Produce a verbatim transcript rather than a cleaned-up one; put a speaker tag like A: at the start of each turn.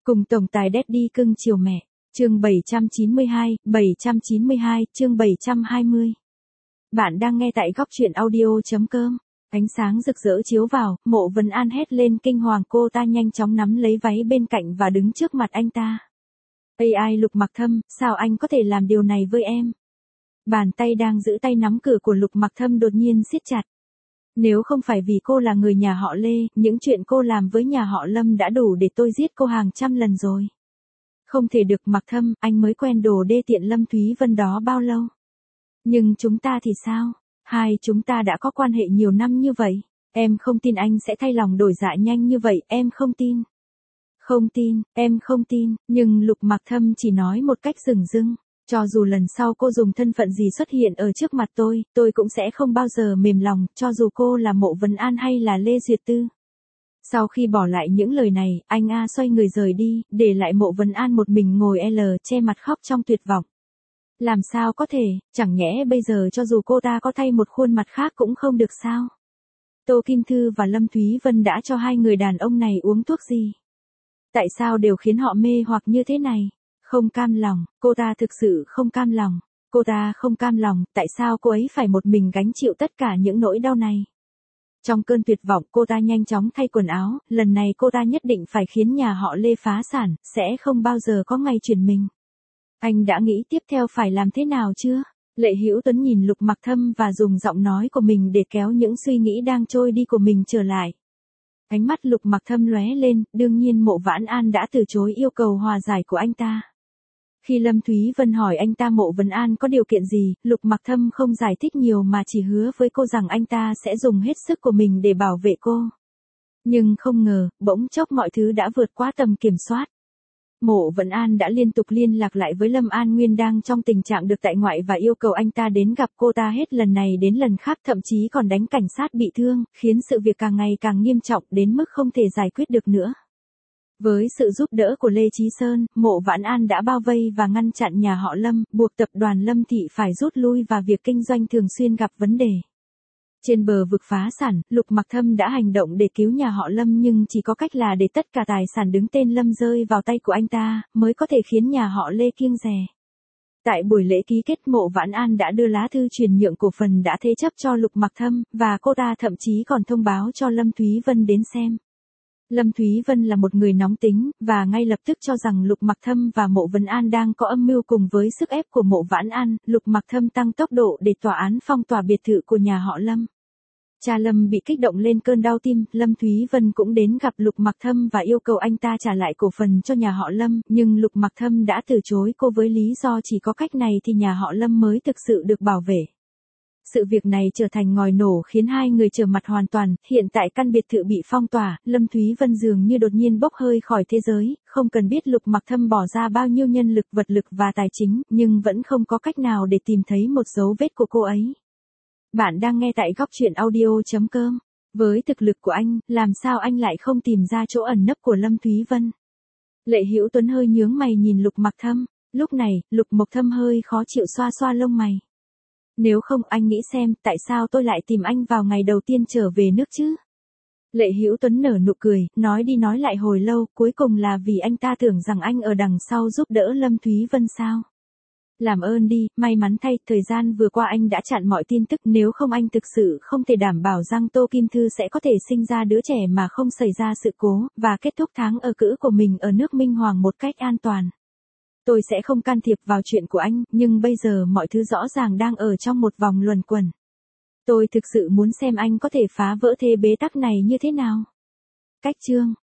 A: Cùng tổng tài Daddy cưng chiều mẹ. Chương bảy trăm chín mươi hai, bảy trăm chín mươi hai, chương bảy trăm hai mươi. Bạn đang nghe tại góc truyện audio.com. Ánh sáng rực rỡ chiếu vào, Mộ Vấn An hét lên kinh hoàng, cô ta nhanh chóng nắm lấy váy bên cạnh và đứng trước mặt anh ta. Ây ai Lục Mặc Thâm, sao anh có thể làm điều này với em? Bàn tay đang giữ tay nắm cửa của Lục Mặc Thâm đột nhiên siết chặt. Nếu không phải vì cô là người nhà họ Lê, những chuyện cô làm với nhà họ Lâm đã đủ để tôi giết cô hàng trăm lần rồi. Không thể được. Mặc Thâm, anh mới quen đồ đê tiện Lâm Thúy Vân đó bao lâu? Nhưng chúng ta thì sao? Hai chúng ta đã có quan hệ nhiều năm như vậy. Em không tin anh sẽ thay lòng đổi dạ nhanh như vậy, em không tin. Không tin, em không tin, nhưng Lục Mặc Thâm chỉ nói một cách dửng dưng. Cho dù lần sau cô dùng thân phận gì xuất hiện ở trước mặt tôi, tôi cũng sẽ không bao giờ mềm lòng, cho dù cô là Mộ Vấn An hay là Lê Duyệt Tư. Sau khi bỏ lại những lời này, anh A xoay người rời đi, để lại Mộ Vấn An một mình ngồi L che mặt khóc trong tuyệt vọng. Làm sao có thể, chẳng nhẽ bây giờ cho dù cô ta có thay một khuôn mặt khác cũng không được sao? Tô Kim Thư và Lâm Thúy Vân đã cho hai người đàn ông này uống thuốc gì? Tại sao đều khiến họ mê hoặc như thế này? Không cam lòng, cô ta thực sự không cam lòng. Cô ta không cam lòng, tại sao cô ấy phải một mình gánh chịu tất cả những nỗi đau này? Trong cơn tuyệt vọng, cô ta nhanh chóng thay quần áo, lần này cô ta nhất định phải khiến nhà họ Lê phá sản, sẽ không bao giờ có ngày chuyển mình. Anh đã nghĩ tiếp theo phải làm thế nào chưa? Lệ Hữu Tuấn nhìn Lục Mặc Thâm và dùng giọng nói của mình để kéo những suy nghĩ đang trôi đi của mình trở lại. Ánh mắt Lục Mặc Thâm lóe lên, đương nhiên Mộ Vãn An đã từ chối yêu cầu hòa giải của anh ta. Khi Lâm Thúy Vân hỏi anh ta Mộ Vấn An có điều kiện gì, Lục Mặc Thâm không giải thích nhiều mà chỉ hứa với cô rằng anh ta sẽ dùng hết sức của mình để bảo vệ cô. Nhưng không ngờ, bỗng chốc mọi thứ đã vượt quá tầm kiểm soát. Mộ Vấn An đã liên tục liên lạc lại với Lâm An Nguyên đang trong tình trạng được tại ngoại và yêu cầu anh ta đến gặp cô ta hết lần này đến lần khác, thậm chí còn đánh cảnh sát bị thương, khiến sự việc càng ngày càng nghiêm trọng đến mức không thể giải quyết được nữa. Với sự giúp đỡ của Lê Chí Sơn, Mộ Vãn An đã bao vây và ngăn chặn nhà họ Lâm, buộc tập đoàn Lâm Thị phải rút lui và việc kinh doanh thường xuyên gặp vấn đề. Trên bờ vực phá sản, Lục Mặc Thâm đã hành động để cứu nhà họ Lâm nhưng chỉ có cách là để tất cả tài sản đứng tên Lâm rơi vào tay của anh ta, mới có thể khiến nhà họ Lê kiêng dè. Tại buổi lễ ký kết, Mộ Vãn An đã đưa lá thư chuyển nhượng cổ phần đã thế chấp cho Lục Mặc Thâm, và cô ta thậm chí còn thông báo cho Lâm Thúy Vân đến xem. Lâm Thúy Vân là một người nóng tính, và ngay lập tức cho rằng Lục Mặc Thâm và Mộ Vấn An đang có âm mưu. Cùng với sức ép của Mộ Vãn An, Lục Mặc Thâm tăng tốc độ để tòa án phong tỏa biệt thự của nhà họ Lâm. Cha Lâm bị kích động lên cơn đau tim, Lâm Thúy Vân cũng đến gặp Lục Mặc Thâm và yêu cầu anh ta trả lại cổ phần cho nhà họ Lâm, nhưng Lục Mặc Thâm đã từ chối cô với lý do chỉ có cách này thì nhà họ Lâm mới thực sự được bảo vệ. Sự việc này trở thành ngòi nổ khiến hai người trở mặt hoàn toàn, hiện tại căn biệt thự bị phong tỏa, Lâm Thúy Vân dường như đột nhiên bốc hơi khỏi thế giới, không cần biết Lục Mặc Thâm bỏ ra bao nhiêu nhân lực, vật lực và tài chính, nhưng vẫn không có cách nào để tìm thấy một dấu vết của cô ấy. Bạn đang nghe tại góc truyện audio.com. Với thực lực của anh, làm sao anh lại không tìm ra chỗ ẩn nấp của Lâm Thúy Vân? Lệ Hữu Tuấn hơi nhướng mày nhìn Lục Mặc Thâm. Lúc này, Lục Mặc Thâm hơi khó chịu xoa xoa lông mày. Nếu không, anh nghĩ xem, tại sao tôi lại tìm anh vào ngày đầu tiên trở về nước chứ? Lệ Hữu Tuấn nở nụ cười, nói đi nói lại hồi lâu, cuối cùng là vì anh ta tưởng rằng anh ở đằng sau giúp đỡ Lâm Thúy Vân sao? Làm ơn đi, may mắn thay, thời gian vừa qua anh đã chặn mọi tin tức, nếu không anh thực sự không thể đảm bảo rằng Tô Kim Thư sẽ có thể sinh ra đứa trẻ mà không xảy ra sự cố, và kết thúc tháng ở cữ của mình ở nước Minh Hoàng một cách an toàn. Tôi sẽ không can thiệp vào chuyện của anh, nhưng bây giờ mọi thứ rõ ràng đang ở trong một vòng luẩn quẩn. Tôi thực sự muốn xem anh có thể phá vỡ thế bế tắc này như thế nào. Cách chương